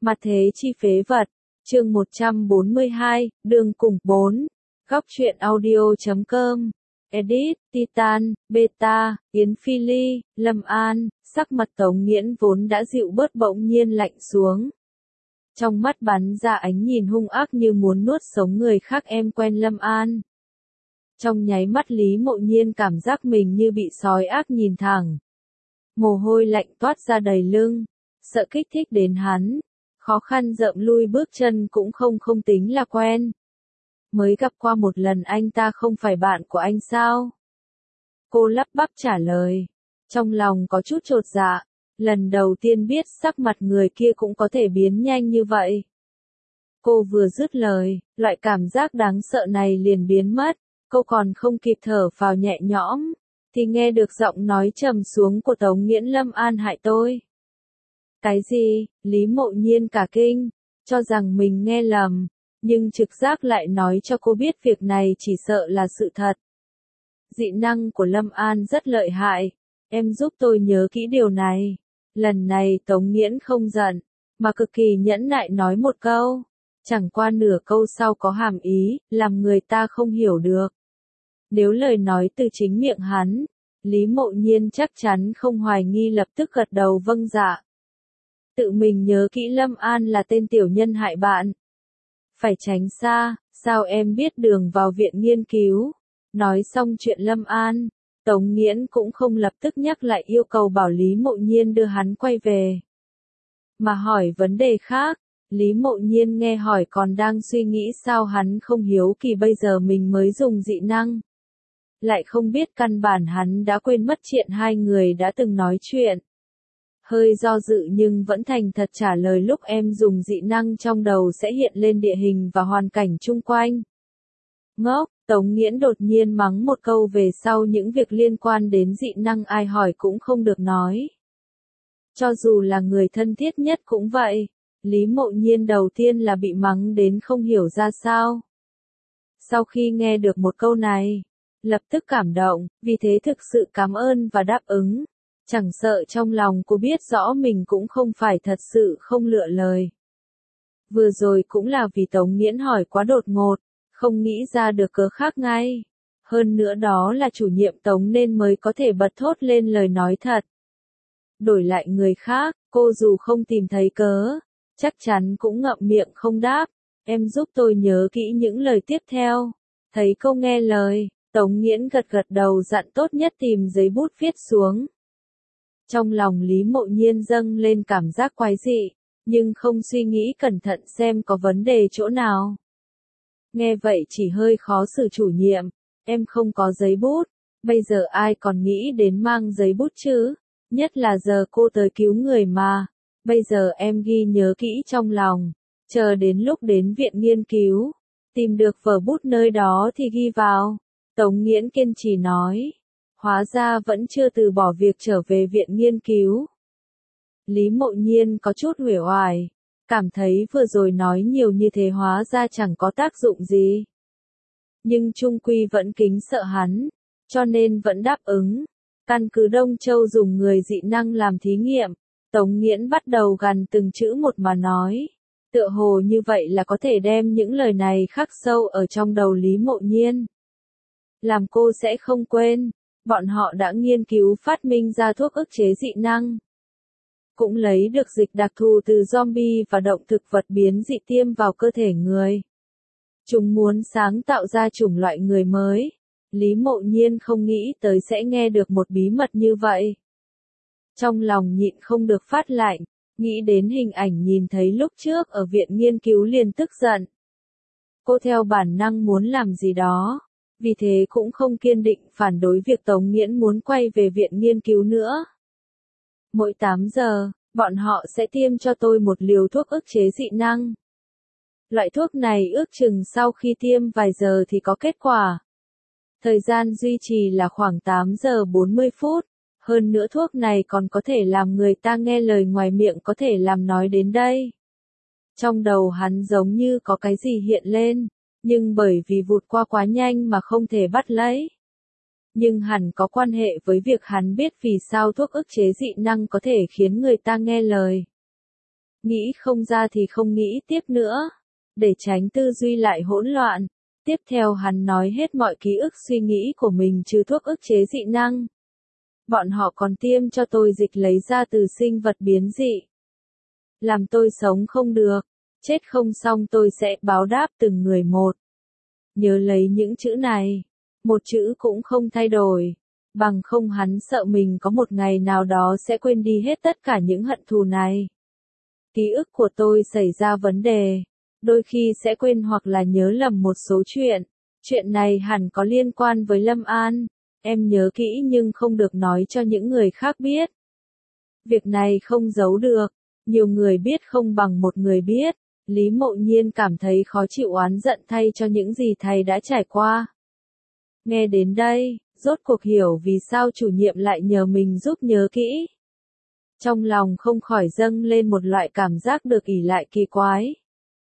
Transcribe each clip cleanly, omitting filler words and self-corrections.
Mặt thế chi phế vật, chương 142, đường cùng 4, góc truyện audio.com, edit, Titan, Beta, Yến Phi Ly, Lâm An, sắc mặt Tống Nghiễn vốn đã dịu bớt bỗng nhiên lạnh xuống. Trong mắt bắn ra ánh nhìn hung ác như muốn nuốt sống người khác. Em quen Lâm An. Trong nháy mắt Lý Mộ Nhiên cảm giác mình như bị sói ác nhìn thẳng. Mồ hôi lạnh toát ra đầy lưng, sợ kích thích đến hắn. Khó khăn dậm lui bước chân cũng không tính là quen. Mới gặp qua một lần, anh ta không phải bạn của anh sao? Cô lắp bắp trả lời. Trong lòng có chút chột dạ. Lần đầu tiên biết sắc mặt người kia cũng có thể biến nhanh như vậy. Cô vừa dứt lời, loại cảm giác đáng sợ này liền biến mất. Cô còn không kịp thở phào nhẹ nhõm, thì nghe được giọng nói trầm xuống của Tống Nghiễn. Lâm An hại tôi. Cái gì? Lý Mộ Nhiên cả kinh, cho rằng mình nghe lầm, nhưng trực giác lại nói cho cô biết việc này chỉ sợ là sự thật. Dị năng của Lâm An rất lợi hại, em giúp tôi nhớ kỹ điều này. Lần này Tống Nghiễn không giận, mà cực kỳ nhẫn nại nói một câu. Chẳng qua nửa câu sau có hàm ý, làm người ta không hiểu được. Nếu lời nói từ chính miệng hắn, Lý Mộ Nhiên chắc chắn không hoài nghi, lập tức gật đầu vâng dạ. Tự mình nhớ kỹ Lâm An là tên tiểu nhân hại bạn. Phải tránh xa, sao em biết đường vào viện nghiên cứu? Nói xong chuyện Lâm An, Tống Nghiễn cũng không lập tức nhắc lại yêu cầu bảo Lý Mộ Nhiên đưa hắn quay về. Mà hỏi vấn đề khác, Lý Mộ Nhiên nghe hỏi còn đang suy nghĩ sao hắn không hiếu kỳ bây giờ mình mới dùng dị năng. Lại không biết căn bản hắn đã quên mất chuyện hai người đã từng nói chuyện. Hơi do dự nhưng vẫn thành thật trả lời, lúc em dùng dị năng trong đầu sẽ hiện lên địa hình và hoàn cảnh chung quanh. Ngốc, Tống Nghiễn đột nhiên mắng một câu, về sau những việc liên quan đến dị năng ai hỏi cũng không được nói. Cho dù là người thân thiết nhất cũng vậy. Lý Mộ Nhiên đầu tiên là bị mắng đến không hiểu ra sao. Sau khi nghe được một câu này, lập tức cảm động, vì thế thực sự cảm ơn và đáp ứng. Chẳng sợ trong lòng cô biết rõ mình cũng không phải thật sự không lựa lời. Vừa rồi cũng là vì Tống Nghiễn hỏi quá đột ngột, không nghĩ ra được cớ khác ngay. Hơn nữa đó là chủ nhiệm Tống nên mới có thể bật thốt lên lời nói thật. Đổi lại người khác, cô dù không tìm thấy cớ, chắc chắn cũng ngậm miệng không đáp. Em giúp tôi nhớ kỹ những lời tiếp theo. Thấy cô nghe lời, Tống Nghiễn gật gật đầu dặn tốt nhất tìm giấy bút viết xuống. Trong lòng Lý Mộ Nhiên dâng lên cảm giác quái dị, nhưng không suy nghĩ cẩn thận xem có vấn đề chỗ nào. Nghe vậy chỉ hơi khó xử. Chủ nhiệm, em không có giấy bút, bây giờ ai còn nghĩ đến mang giấy bút chứ, nhất là giờ cô tới cứu người mà. Bây giờ em ghi nhớ kỹ trong lòng, chờ đến lúc đến viện nghiên cứu, tìm được vở bút nơi đó thì ghi vào. Tống Nghiễn kiên trì nói. Hóa ra vẫn chưa từ bỏ việc trở về viện nghiên cứu. Lý Mộ Nhiên có chút uể oải, cảm thấy vừa rồi nói nhiều như thế hóa ra chẳng có tác dụng gì. Nhưng chung quy vẫn kính sợ hắn, cho nên vẫn đáp ứng. Căn cứ Đông Châu dùng người dị năng làm thí nghiệm, Tống Nghiễn bắt đầu gằn từng chữ một mà nói. Tựa hồ như vậy là có thể đem những lời này khắc sâu ở trong đầu Lý Mộ Nhiên. Làm cô sẽ không quên. Bọn họ đã nghiên cứu phát minh ra thuốc ức chế dị năng. Cũng lấy được dịch đặc thù từ zombie và động thực vật biến dị tiêm vào cơ thể người. Chúng muốn sáng tạo ra chủng loại người mới. Lý Mộ Nhiên không nghĩ tới sẽ nghe được một bí mật như vậy. Trong lòng nhịn không được phát lạnh, nghĩ đến hình ảnh nhìn thấy lúc trước ở viện nghiên cứu liền tức giận. Cô theo bản năng muốn làm gì đó. Vì thế cũng không kiên định phản đối việc Tống Nghiễn muốn quay về viện nghiên cứu nữa. Mỗi 8 giờ, bọn họ sẽ tiêm cho tôi một liều thuốc ức chế dị năng. Loại thuốc này ước chừng sau khi tiêm vài giờ thì có kết quả. Thời gian duy trì là khoảng 8 giờ 40 phút. Hơn nữa thuốc này còn có thể làm người ta nghe lời ngoài miệng, có thể làm nói đến đây. Trong đầu hắn giống như có cái gì hiện lên. Nhưng bởi vì vụt qua quá nhanh mà không thể bắt lấy. Nhưng hẳn có quan hệ với việc hắn biết vì sao thuốc ức chế dị năng có thể khiến người ta nghe lời. Nghĩ không ra thì không nghĩ tiếp nữa, để tránh tư duy lại hỗn loạn. Tiếp theo hắn nói hết mọi ký ức suy nghĩ của mình trừ thuốc ức chế dị năng. Bọn họ còn tiêm cho tôi dịch lấy ra từ sinh vật biến dị. Làm tôi sống không được, chết không xong tôi sẽ báo đáp từng người một. Nhớ lấy những chữ này, một chữ cũng không thay đổi, bằng không hắn sợ mình có một ngày nào đó sẽ quên đi hết tất cả những hận thù này. Ký ức của tôi xảy ra vấn đề, đôi khi sẽ quên hoặc là nhớ lầm một số chuyện. Chuyện này hẳn có liên quan với Lâm An, em nhớ kỹ nhưng không được nói cho những người khác biết. Việc này không giấu được, nhiều người biết không bằng một người biết. Lý Mộ Nhiên cảm thấy khó chịu oán giận thay cho những gì thầy đã trải qua. Nghe đến đây, rốt cuộc hiểu vì sao chủ nhiệm lại nhờ mình giúp nhớ kỹ. Trong lòng không khỏi dâng lên một loại cảm giác được ỷ lại kỳ quái.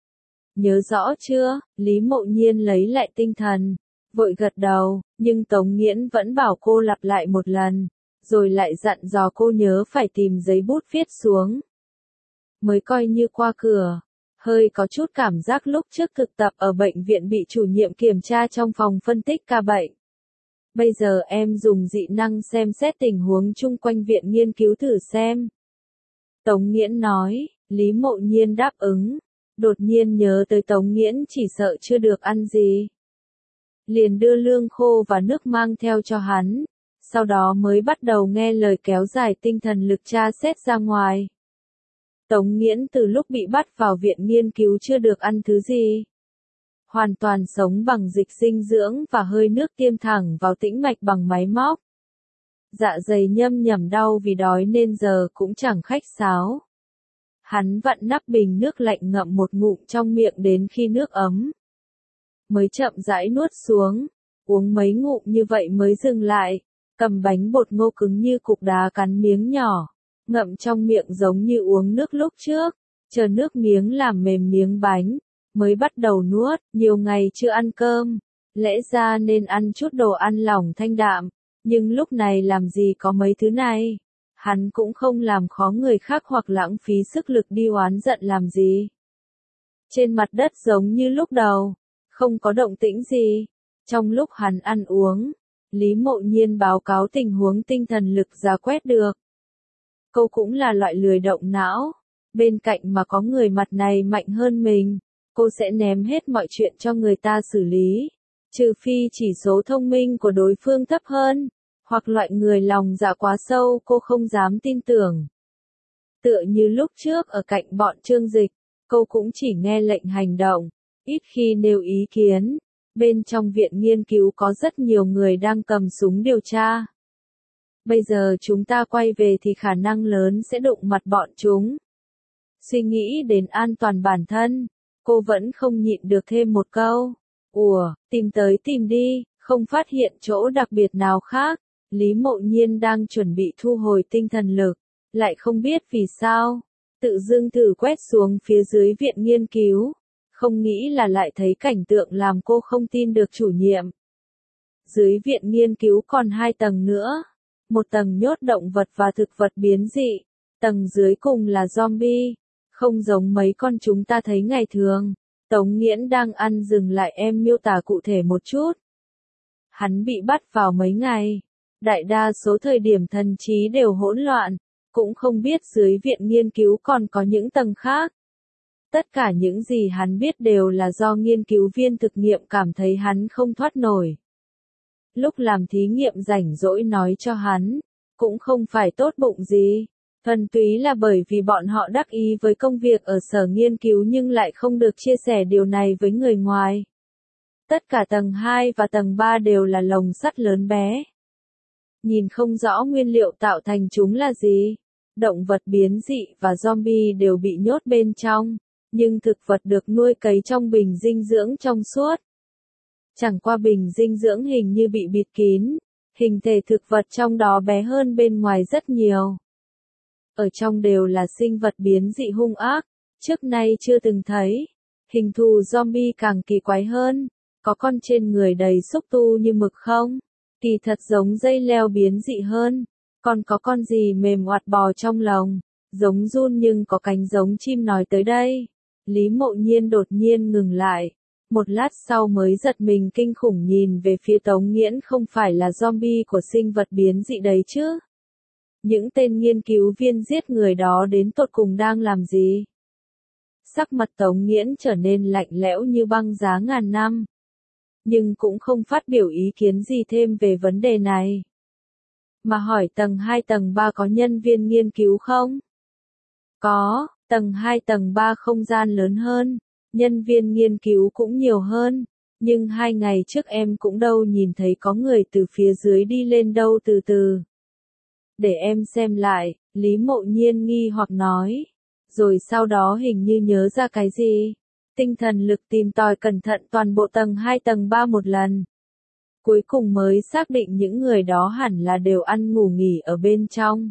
Nhớ rõ chưa? Lý Mộ Nhiên lấy lại tinh thần, vội gật đầu, nhưng Tống Nghiễn vẫn bảo cô lặp lại một lần, rồi lại dặn dò cô nhớ phải tìm giấy bút viết xuống. Mới coi như qua cửa, hơi có chút cảm giác lúc trước thực tập ở bệnh viện bị chủ nhiệm kiểm tra trong phòng phân tích ca bệnh. Bây giờ em dùng dị năng xem xét tình huống chung quanh viện nghiên cứu thử xem. Tống Nghiễn nói, Lý Mộ Nhiên đáp ứng. Đột nhiên nhớ tới Tống Nghiễn chỉ sợ chưa được ăn gì. Liền đưa lương khô và nước mang theo cho hắn, sau đó mới bắt đầu nghe lời kéo dài tinh thần lực tra xét ra ngoài. Tống Nghiễn từ lúc bị bắt vào viện nghiên cứu chưa được ăn thứ gì. Hoàn toàn sống bằng dịch dinh dưỡng và hơi nước tiêm thẳng vào tĩnh mạch bằng máy móc. Dạ dày nhâm nhẩm đau vì đói nên giờ cũng chẳng khách sáo. Hắn vặn nắp bình nước lạnh ngậm một ngụm trong miệng đến khi nước ấm. Mới chậm rãi nuốt xuống, uống mấy ngụm như vậy mới dừng lại, cầm bánh bột ngô cứng như cục đá cắn miếng nhỏ, ngậm trong miệng giống như uống nước lúc trước, chờ nước miếng làm mềm miếng bánh, mới bắt đầu nuốt. Nhiều ngày chưa ăn cơm, lẽ ra nên ăn chút đồ ăn lỏng thanh đạm, nhưng lúc này làm gì có mấy thứ này. Hắn cũng không làm khó người khác hoặc lãng phí sức lực đi oán giận làm gì. Trên mặt đất giống như lúc đầu, không có động tĩnh gì. Trong lúc hắn ăn uống, Lý Mộ Nhiên báo cáo tình huống tinh thần lực ra quét được. Cô cũng là loại lười động não, bên cạnh mà có người mặt này mạnh hơn mình, cô sẽ ném hết mọi chuyện cho người ta xử lý, trừ phi chỉ số thông minh của đối phương thấp hơn. Hoặc loại người lòng dạ quá sâu cô không dám tin tưởng. Tựa như lúc trước ở cạnh bọn Trương Dịch, cô cũng chỉ nghe lệnh hành động, ít khi nêu ý kiến. Bên trong viện nghiên cứu có rất nhiều người đang cầm súng điều tra. Bây giờ chúng ta quay về thì khả năng lớn sẽ đụng mặt bọn chúng. Suy nghĩ đến an toàn bản thân, cô vẫn không nhịn được thêm một câu. Ủa, tìm tới tìm đi, không phát hiện chỗ đặc biệt nào khác. Lý Mộ Nhiên đang chuẩn bị thu hồi tinh thần lực, lại không biết vì sao, tự dưng thử quét xuống phía dưới viện nghiên cứu, không nghĩ là lại thấy cảnh tượng làm cô không tin được chủ nhiệm. Dưới viện nghiên cứu còn 2 tầng nữa, một tầng nhốt động vật và thực vật biến dị, tầng dưới cùng là zombie, không giống mấy con chúng ta thấy ngày thường. Tống Nghiễn đang ăn dừng lại, em miêu tả cụ thể một chút. Hắn bị bắt vào mấy ngày. Đại đa số thời điểm thần trí đều hỗn loạn, cũng không biết dưới viện nghiên cứu còn có những tầng khác. Tất cả những gì hắn biết đều là do nghiên cứu viên thực nghiệm cảm thấy hắn không thoát nổi. Lúc làm thí nghiệm rảnh rỗi nói cho hắn, cũng không phải tốt bụng gì, thuần túy là bởi vì bọn họ đắc ý với công việc ở sở nghiên cứu nhưng lại không được chia sẻ điều này với người ngoài. Tất cả tầng 2 và tầng 3 đều là lồng sắt lớn bé. Nhìn không rõ nguyên liệu tạo thành chúng là gì. Động vật biến dị và zombie đều bị nhốt bên trong, nhưng thực vật được nuôi cấy trong bình dinh dưỡng trong suốt. Chẳng qua bình dinh dưỡng hình như bị bịt kín, hình thể thực vật trong đó bé hơn bên ngoài rất nhiều. Ở trong đều là sinh vật biến dị hung ác, trước nay chưa từng thấy. Hình thù zombie càng kỳ quái hơn, có con trên người đầy xúc tu như mực không? Kỳ thật giống dây leo biến dị hơn, còn có con gì mềm oạt bò trong lồng, Giống giun nhưng có cánh giống chim nói tới đây. Lý Mộ Nhiên đột nhiên ngừng lại. Một lát sau mới giật mình kinh khủng nhìn về phía Tống Nghiễn, không phải là zombie của sinh vật biến dị đấy chứ. Những tên nghiên cứu viên giết người đó đến tột cùng đang làm gì? Sắc mặt Tống Nghiễn trở nên lạnh lẽo như băng giá ngàn năm. Nhưng cũng không phát biểu ý kiến gì thêm về vấn đề này. Mà hỏi tầng 2 tầng 3 có nhân viên nghiên cứu không? Có, tầng 2 tầng 3 không gian lớn hơn, nhân viên nghiên cứu cũng nhiều hơn. Nhưng 2 ngày trước em cũng đâu nhìn thấy có người từ phía dưới đi lên đâu từ từ. Để em xem lại, Lý Mộ Nhiên nghi hoặc nói. Rồi sau đó hình như nhớ ra cái gì. Tinh thần lực tìm tòi cẩn thận toàn bộ tầng 2 tầng 3 một lần. Cuối cùng mới xác định những người đó hẳn là đều ăn ngủ nghỉ ở bên trong.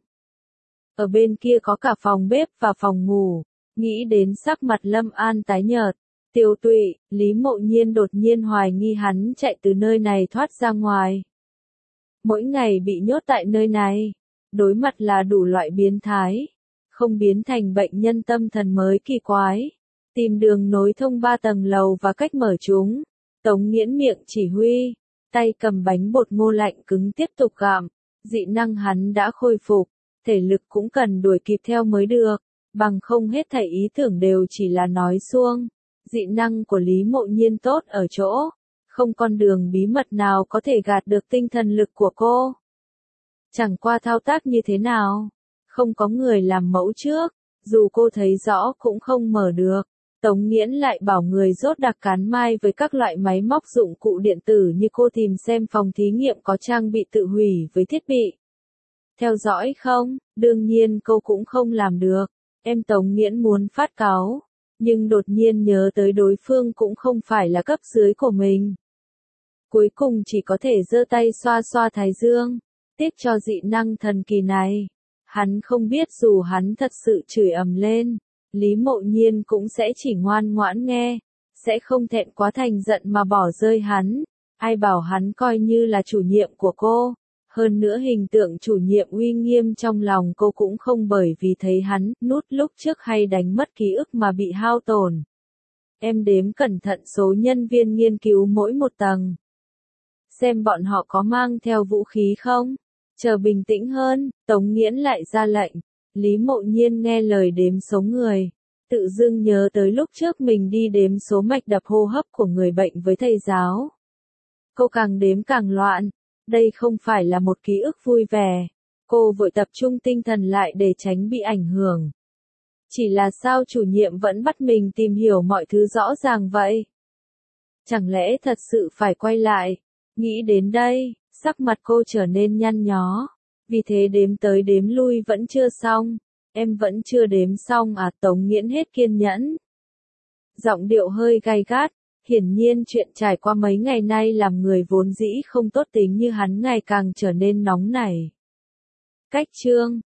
Ở bên kia có cả phòng bếp và phòng ngủ. Nghĩ đến sắc mặt Lâm An tái nhợt, tiêu tụy, Lý Mộ Nhiên đột nhiên hoài nghi hắn chạy từ nơi này thoát ra ngoài. Mỗi ngày bị nhốt tại nơi này, đối mặt là đủ loại biến thái, không biến thành bệnh nhân tâm thần mới kỳ quái. Tìm đường nối thông 3 tầng lầu và cách mở chúng. Tống Nghiễn miệng chỉ huy, tay cầm bánh bột ngô lạnh cứng tiếp tục gặm. Dị năng hắn đã khôi phục, thể lực cũng cần đuổi kịp theo mới được, bằng không hết thảy ý tưởng đều chỉ là nói suông. Dị năng của Lý Mộ Nhiên tốt ở chỗ, không con đường bí mật nào có thể gạt được tinh thần lực của cô. Chẳng qua thao tác như thế nào, không có người làm mẫu trước, dù cô thấy rõ cũng không mở được. Tống Nghiễn lại bảo người rốt đặc cán mai với các loại máy móc dụng cụ điện tử như cô tìm xem phòng thí nghiệm có trang bị tự hủy với thiết bị theo dõi không, đương nhiên cô cũng không làm được. Em Tống Nghiễn muốn phát cáu, nhưng đột nhiên nhớ tới đối phương cũng không phải là cấp dưới của mình. Cuối cùng chỉ có thể giơ tay xoa xoa thái dương, tiếc cho dị năng thần kỳ này. Hắn không biết dù hắn thật sự chửi ầm lên, Lý Mộ Nhiên cũng sẽ chỉ ngoan ngoãn nghe, sẽ không thẹn quá thành giận mà bỏ rơi hắn. Ai bảo hắn coi như là chủ nhiệm của cô. Hơn nữa hình tượng chủ nhiệm uy nghiêm trong lòng cô cũng không bởi vì thấy hắn nút lúc trước hay đánh mất ký ức mà bị hao tổn. Em đếm cẩn thận số nhân viên nghiên cứu mỗi một tầng. Xem bọn họ có mang theo vũ khí không? Chờ bình tĩnh hơn, Tống Nghiễn lại ra lệnh. Lý Mộ Nhiên nghe lời đếm số người. Tự dưng nhớ tới lúc trước mình đi đếm số mạch đập hô hấp của người bệnh với thầy giáo. Cô càng đếm càng loạn. Đây không phải là một ký ức vui vẻ. Cô vội tập trung tinh thần lại để tránh bị ảnh hưởng. Chỉ là sao chủ nhiệm vẫn bắt mình tìm hiểu mọi thứ rõ ràng vậy? Chẳng lẽ thật sự phải quay lại? Nghĩ đến đây, sắc mặt cô trở nên nhăn nhó. Vì thế đếm tới đếm lui vẫn chưa xong. Em vẫn chưa đếm xong à? Tống Nghiễn hết kiên nhẫn. Giọng điệu hơi gay gắt. Hiển nhiên chuyện trải qua mấy ngày nay làm người vốn dĩ không tốt tính như hắn ngày càng trở nên nóng nảy. Cách chương